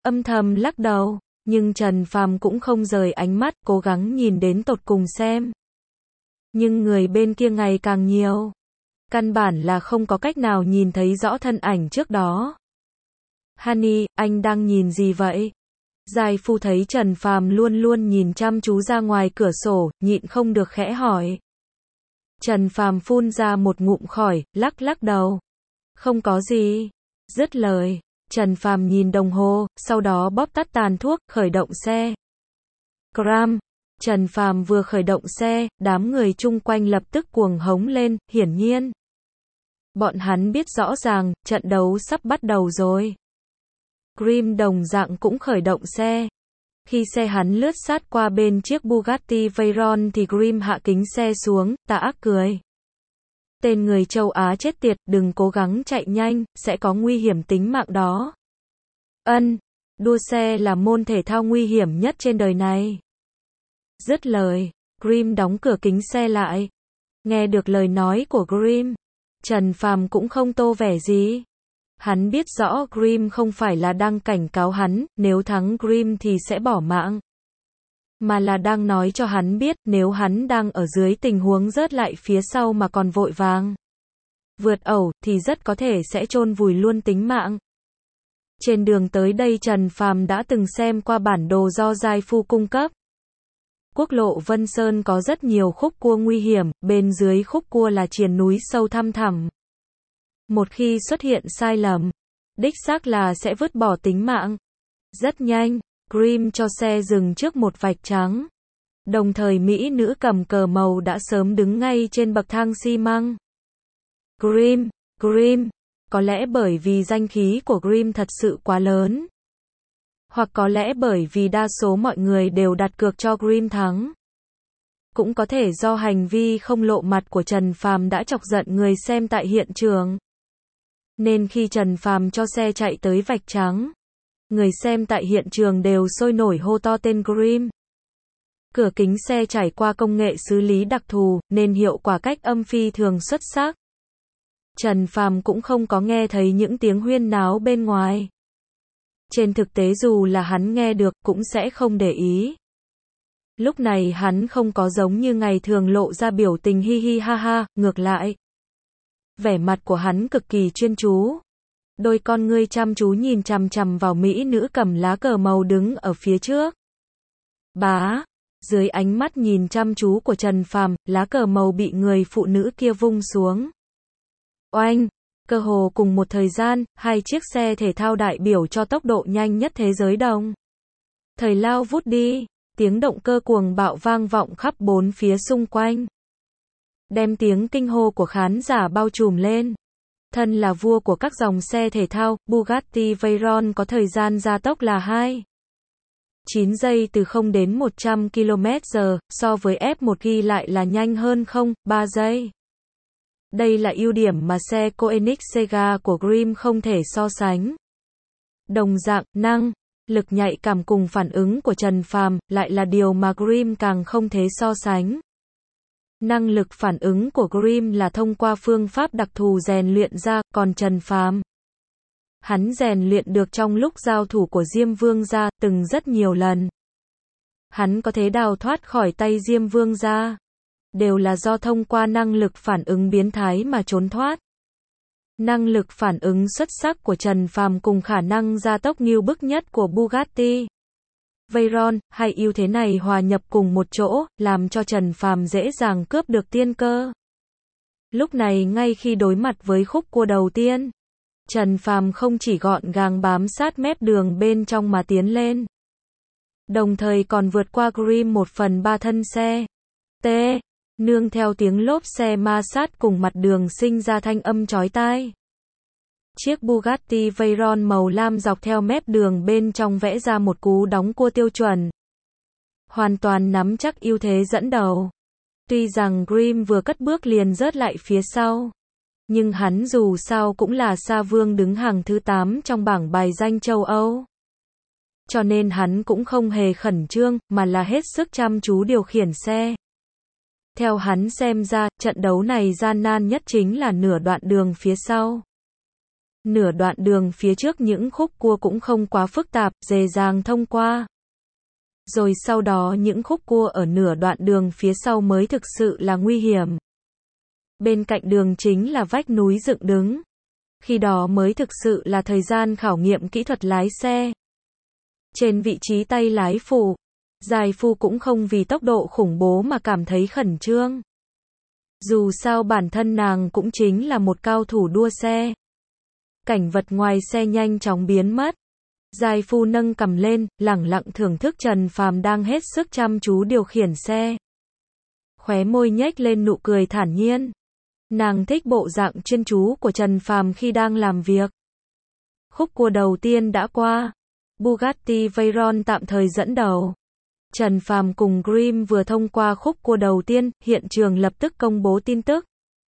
âm thầm lắc đầu, nhưng Trần Phàm cũng không rời ánh mắt, cố gắng nhìn đến tột cùng xem. Nhưng người bên kia ngày càng nhiều, căn bản là không có cách nào nhìn thấy rõ thân ảnh trước đó. Honey, anh đang nhìn gì vậy? Giai Phu thấy Trần Phàm luôn luôn nhìn chăm chú ra ngoài cửa sổ, nhịn không được khẽ hỏi. Trần Phàm phun ra một ngụm khói, lắc lắc đầu. Không có gì. Dứt lời, Trần Phàm nhìn đồng hồ, sau đó bóp tắt tàn thuốc, khởi động xe. Cram. Trần Phàm vừa khởi động xe, đám người chung quanh lập tức cuồng hống lên, hiển nhiên. Bọn hắn biết rõ ràng, trận đấu sắp bắt đầu rồi. Grim đồng dạng cũng khởi động xe. Khi xe hắn lướt sát qua bên chiếc Bugatti Veyron thì Grim hạ kính xe xuống, tà ác cười. Tên người châu Á chết tiệt, đừng cố gắng chạy nhanh, sẽ có nguy hiểm tính mạng đó. Đua xe là môn thể thao nguy hiểm nhất trên đời này. Dứt lời, Grim đóng cửa kính xe lại. Nghe được lời nói của Grim, Trần Phàm cũng không tô vẻ gì. Hắn biết rõ Grim không phải là đang cảnh cáo hắn, nếu thắng Grim thì sẽ bỏ mạng. Mà là đang nói cho hắn biết, nếu hắn đang ở dưới tình huống rớt lại phía sau mà còn vội vàng vượt ẩu, thì rất có thể sẽ chôn vùi luôn tính mạng. Trên đường tới đây Trần Phàm đã từng xem qua bản đồ do Giai Phu cung cấp. Quốc lộ Vân Sơn có rất nhiều khúc cua nguy hiểm, bên dưới khúc cua là triền núi sâu thăm thẳm. Một khi xuất hiện sai lầm, đích xác là sẽ vứt bỏ tính mạng. Rất nhanh, Grim cho xe dừng trước một vạch trắng. Đồng thời mỹ nữ cầm cờ màu đã sớm đứng ngay trên bậc thang xi măng. Grim, có lẽ bởi vì danh khí của Grim thật sự quá lớn. Hoặc có lẽ bởi vì đa số mọi người đều đặt cược cho Grim thắng. Cũng có thể do hành vi không lộ mặt của Trần Phàm đã chọc giận người xem tại hiện trường. Nên khi Trần Phàm cho xe chạy tới vạch trắng, người xem tại hiện trường đều sôi nổi hô to tên Grim. Cửa kính xe trải qua công nghệ xử lý đặc thù, nên hiệu quả cách âm phi thường xuất sắc. Trần Phàm cũng không có nghe thấy những tiếng huyên náo bên ngoài. Trên thực tế dù là hắn nghe được, cũng sẽ không để ý. Lúc này hắn không có giống như ngày thường lộ ra biểu tình hi hi ha ha, ngược lại. Vẻ mặt của hắn cực kỳ chuyên chú. Đôi con ngươi chăm chú nhìn chằm chằm vào mỹ nữ cầm lá cờ màu đứng ở phía trước. Bá, dưới ánh mắt nhìn chăm chú của Trần Phàm, lá cờ màu bị người phụ nữ kia vung xuống. Oanh, cơ hồ cùng một thời gian, hai chiếc xe thể thao đại biểu cho tốc độ nhanh nhất thế giới đồng thời lao vút đi, tiếng động cơ cuồng bạo vang vọng khắp bốn phía xung quanh. Đem tiếng kinh hô của khán giả bao trùm lên. Thân là vua của các dòng xe thể thao, Bugatti Veyron có thời gian gia tốc là 2,9 giây từ 0 đến 100 km/h, so với F1 ghi lại là nhanh hơn 0,3 giây. Đây là ưu điểm mà xe Koenigsegg của Grim không thể so sánh. Đồng dạng, năng lực nhạy cảm cùng phản ứng của Trần Phàm lại là điều mà Grim càng không thể so sánh. Năng lực phản ứng của Grim là thông qua phương pháp đặc thù rèn luyện ra, còn Trần Phàm, hắn rèn luyện được trong lúc giao thủ của Diêm Vương gia, từng rất nhiều lần. Hắn có thể đào thoát khỏi tay Diêm Vương gia, đều là do thông qua năng lực phản ứng biến thái mà trốn thoát. Năng lực phản ứng xuất sắc của Trần Phàm cùng khả năng gia tốc nghiêu bức nhất của Bugatti Veyron, hai ưu thế này hòa nhập cùng một chỗ, làm cho Trần Phàm dễ dàng cướp được tiên cơ. Lúc này ngay khi đối mặt với khúc cua đầu tiên, Trần Phàm không chỉ gọn gàng bám sát mép đường bên trong mà tiến lên, đồng thời còn vượt qua Grim 1/3 thân xe. Nương theo tiếng lốp xe ma sát cùng mặt đường sinh ra thanh âm chói tai. Chiếc Bugatti Veyron màu lam dọc theo mép đường bên trong vẽ ra một cú đóng cua tiêu chuẩn. Hoàn toàn nắm chắc ưu thế dẫn đầu. Tuy rằng Grim vừa cất bước liền rớt lại phía sau, nhưng hắn dù sao cũng là sa vương đứng hàng thứ 8 trong bảng bài danh châu Âu. Cho nên hắn cũng không hề khẩn trương, mà là hết sức chăm chú điều khiển xe. Theo hắn xem ra, trận đấu này gian nan nhất chính là nửa đoạn đường phía sau. Nửa đoạn đường phía trước những khúc cua cũng không quá phức tạp, dễ dàng thông qua. Rồi sau đó những khúc cua ở nửa đoạn đường phía sau mới thực sự là nguy hiểm. Bên cạnh đường chính là vách núi dựng đứng. Khi đó mới thực sự là thời gian khảo nghiệm kỹ thuật lái xe. Trên vị trí tay lái phụ, Giải Phu cũng không vì tốc độ khủng bố mà cảm thấy khẩn trương. Dù sao bản thân nàng cũng chính là một cao thủ đua xe. Cảnh vật ngoài xe nhanh chóng biến mất. Giải Phu nâng cằm lên, lẳng lặng thưởng thức Trần Phàm đang hết sức chăm chú điều khiển xe. Khóe môi nhếch lên nụ cười thản nhiên. Nàng thích bộ dạng chuyên chú của Trần Phàm khi đang làm việc. Khúc cua đầu tiên đã qua. Bugatti Veyron tạm thời dẫn đầu. Trần Phàm cùng Grimm vừa thông qua khúc cua đầu tiên, hiện trường lập tức công bố tin tức.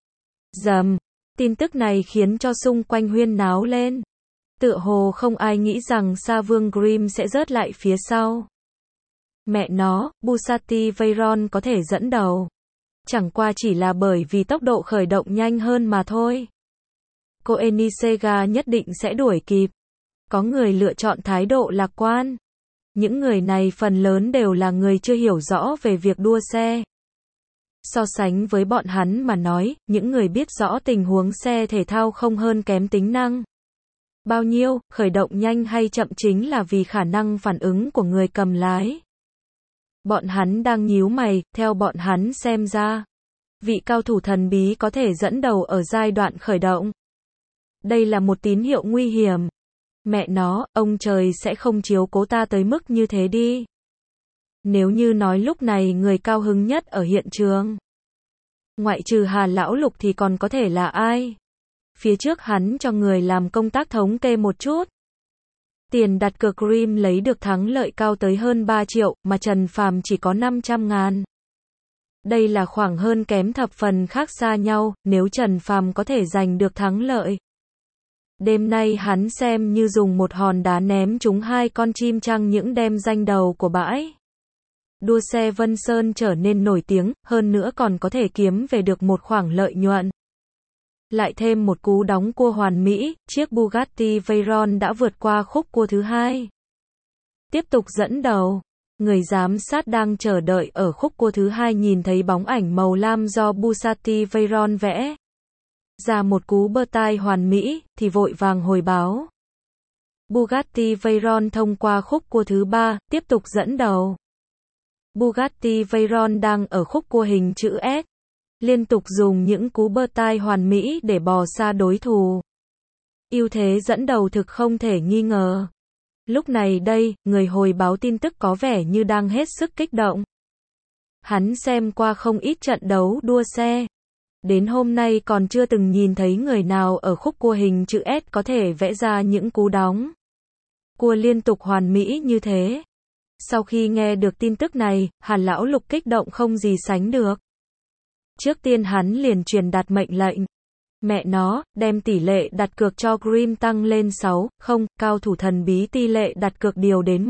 Rầm, tin tức này khiến cho xung quanh huyên náo lên. Tựa hồ không ai nghĩ rằng Sa Vương Grimm sẽ rớt lại phía sau. Mẹ nó, Bugatti Veyron có thể dẫn đầu. Chẳng qua chỉ là bởi vì tốc độ khởi động nhanh hơn mà thôi. Koenigsegg nhất định sẽ đuổi kịp. Có người lựa chọn thái độ lạc quan. Những người này phần lớn đều là người chưa hiểu rõ về việc đua xe. So sánh với bọn hắn mà nói, những người biết rõ tình huống xe thể thao không hơn kém tính năng. Bao nhiêu, khởi động nhanh hay chậm chính là vì khả năng phản ứng của người cầm lái. Bọn hắn đang nhíu mày, theo bọn hắn xem ra. Vị cao thủ thần bí có thể dẫn đầu ở giai đoạn khởi động. Đây là một tín hiệu nguy hiểm. Mẹ nó, ông trời sẽ không chiếu cố ta tới mức như thế đi. Nếu như nói lúc này người cao hứng nhất ở hiện trường. Ngoại trừ Hà Lão Lục thì còn có thể là ai? Phía trước hắn cho người làm công tác thống kê một chút. Tiền đặt cược Grimm lấy được thắng lợi cao tới hơn 3 triệu, mà Trần Phàm chỉ có 500.000. Đây là khoảng hơn kém thập phần khác xa nhau, nếu Trần Phàm có thể giành được thắng lợi. Đêm nay hắn xem như dùng một hòn đá ném trúng 2 con chim chăng những đem danh đầu của bãi. Đua xe Vân Sơn trở nên nổi tiếng, hơn nữa còn có thể kiếm về được một khoản lợi nhuận. Lại thêm một cú đóng cua hoàn mỹ, chiếc Bugatti Veyron đã vượt qua khúc cua thứ hai. Tiếp tục dẫn đầu. Người giám sát đang chờ đợi ở khúc cua thứ hai nhìn thấy bóng ảnh màu lam do Bugatti Veyron vẽ ra một cú bơ tai hoàn mỹ, thì vội vàng hồi báo. Bugatti Veyron thông qua khúc cua thứ ba, tiếp tục dẫn đầu. Bugatti Veyron đang ở khúc cua hình chữ S. Liên tục dùng những cú bơ tai hoàn mỹ để bò xa đối thủ. Ưu thế dẫn đầu thực không thể nghi ngờ. Lúc này đây, người hồi báo tin tức có vẻ như đang hết sức kích động. Hắn xem qua không ít trận đấu đua xe. Đến hôm nay còn chưa từng nhìn thấy người nào ở khúc cua hình chữ S có thể vẽ ra những cú đóng cua liên tục hoàn mỹ như thế. Sau khi nghe được tin tức này, Hà Lão Lục kích động không gì sánh được. Trước tiên hắn liền truyền đạt mệnh lệnh. Mẹ nó, đem tỷ lệ đặt cược cho Grimm tăng lên 6, không, cao thủ thần bí tỷ lệ đặt cược điều đến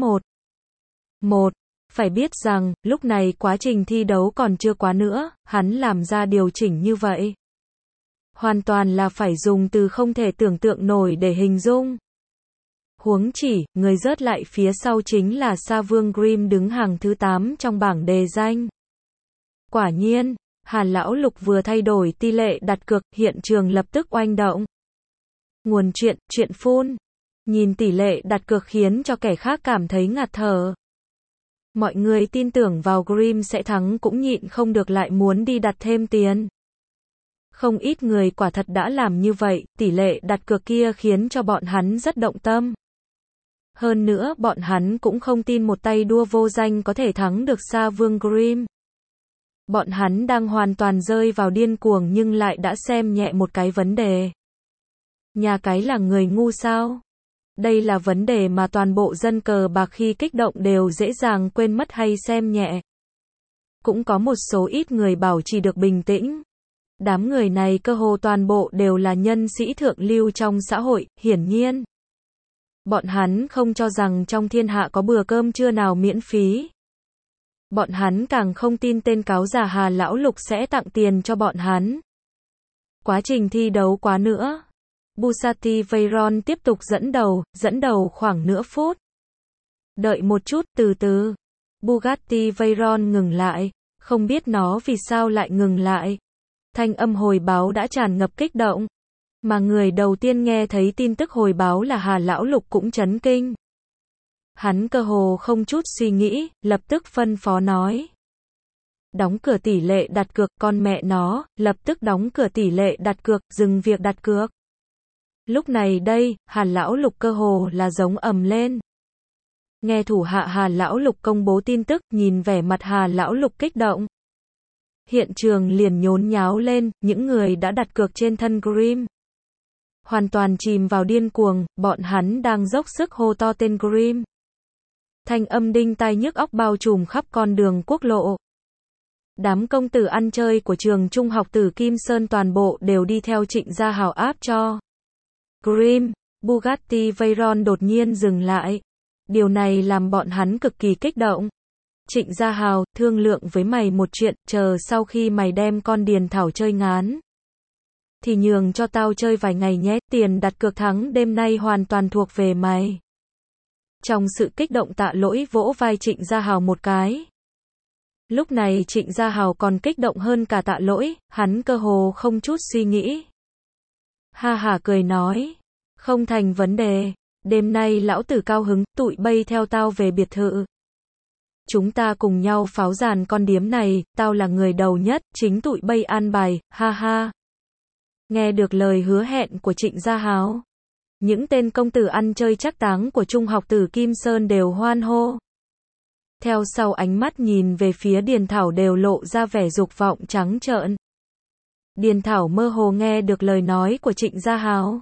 1. Phải biết rằng, lúc này quá trình thi đấu còn chưa quá nữa, hắn làm ra điều chỉnh như vậy. Hoàn toàn là phải dùng từ không thể tưởng tượng nổi để hình dung. Huống chỉ, người rớt lại phía sau chính là Sa Vương Grimm đứng hàng thứ 8 trong bảng đề danh. Quả nhiên, Hà Lão Lục vừa thay đổi tỷ lệ đặt cược, hiện trường lập tức oanh động. Nguồn chuyện phun. Nhìn tỷ lệ đặt cược khiến cho kẻ khác cảm thấy ngạt thở. Mọi người tin tưởng vào Grimm sẽ thắng cũng nhịn không được lại muốn đi đặt thêm tiền. Không ít người quả thật đã làm như vậy, tỷ lệ đặt cược kia khiến cho bọn hắn rất động tâm. Hơn nữa, bọn hắn cũng không tin một tay đua vô danh có thể thắng được Sa Vương Grimm. Bọn hắn đang hoàn toàn rơi vào điên cuồng nhưng lại đã xem nhẹ một cái vấn đề. Nhà cái là người ngu sao? Đây là vấn đề mà toàn bộ dân cờ bạc khi kích động đều dễ dàng quên mất hay xem nhẹ. Cũng có một số ít người bảo trì được bình tĩnh. Đám người này cơ hồ toàn bộ đều là nhân sĩ thượng lưu trong xã hội, hiển nhiên. Bọn hắn không cho rằng trong thiên hạ có bữa cơm trưa nào miễn phí. Bọn hắn càng không tin tên cáo già Hà Lão Lục sẽ tặng tiền cho bọn hắn. Quá trình thi đấu quá nữa. Bugatti Veyron tiếp tục dẫn đầu khoảng nửa phút. Đợi một chút, từ từ. Bugatti Veyron ngừng lại, không biết nó vì sao lại ngừng lại. Thanh âm hồi báo đã tràn ngập kích động. Mà người đầu tiên nghe thấy tin tức hồi báo là Hà Lão Lục cũng chấn kinh. Hắn cơ hồ không chút suy nghĩ, lập tức phân phó nói. Đóng cửa tỷ lệ đặt cược, con mẹ nó, lập tức đóng cửa tỷ lệ đặt cược, dừng việc đặt cược. Lúc này đây, Hà Lão Lục cơ hồ là giống ầm lên. Nghe thủ hạ Hà Lão Lục công bố tin tức, nhìn vẻ mặt Hà Lão Lục kích động. Hiện trường liền nhốn nháo lên, những người đã đặt cược trên thân Grim. Hoàn toàn chìm vào điên cuồng, bọn hắn đang dốc sức hô to tên Grim. Thanh âm đinh tai nhức óc bao trùm khắp con đường quốc lộ. Đám công tử ăn chơi của trường trung học Tử Kim Sơn toàn bộ đều đi theo Trịnh Gia Hào áp cho. Grim, Bugatti Veyron đột nhiên dừng lại. Điều này làm bọn hắn cực kỳ kích động. Trịnh Gia Hào, thương lượng với mày một chuyện, chờ sau khi mày đem con Điền Thảo chơi ngán. Thì nhường cho tao chơi vài ngày nhé, tiền đặt cược thắng đêm nay hoàn toàn thuộc về mày. Trong sự kích động Tạ Lỗi vỗ vai Trịnh Gia Hào một cái. Lúc này Trịnh Gia Hào còn kích động hơn cả Tạ Lỗi, hắn cơ hồ không chút suy nghĩ. Ha hả cười nói, không thành vấn đề, đêm nay lão tử cao hứng, tụi bay theo tao về biệt thự. Chúng ta cùng nhau pháo dàn con điếm này, tao là người đầu nhất, chính tụi bay an bài, ha ha. Nghe được lời hứa hẹn của Trịnh Gia Hào, những tên công tử ăn chơi trác táng của trung học Tử Kim Sơn đều hoan hô. Theo sau ánh mắt nhìn về phía Điền Thảo đều lộ ra vẻ dục vọng trắng trợn. Điền Thảo mơ hồ nghe được lời nói của Trịnh Gia Hào.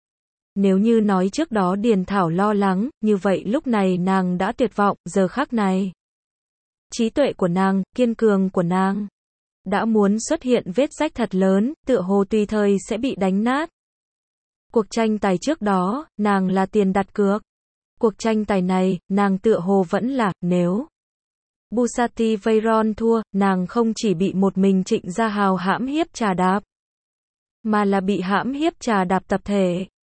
Nếu như nói trước đó Điền Thảo lo lắng, như vậy lúc này nàng đã tuyệt vọng, giờ khắc này. Trí tuệ của nàng, kiên cường của nàng, đã muốn xuất hiện vết rách thật lớn, tựa hồ tùy thời sẽ bị đánh nát. Cuộc tranh tài trước đó, nàng là tiền đặt cược. Cuộc tranh tài này, nàng tựa hồ vẫn là, nếu Bugatti Veyron thua, nàng không chỉ bị một mình Trịnh Gia Hào hãm hiếp trà đạp, mà là bị hãm hiếp trà đạp tập thể.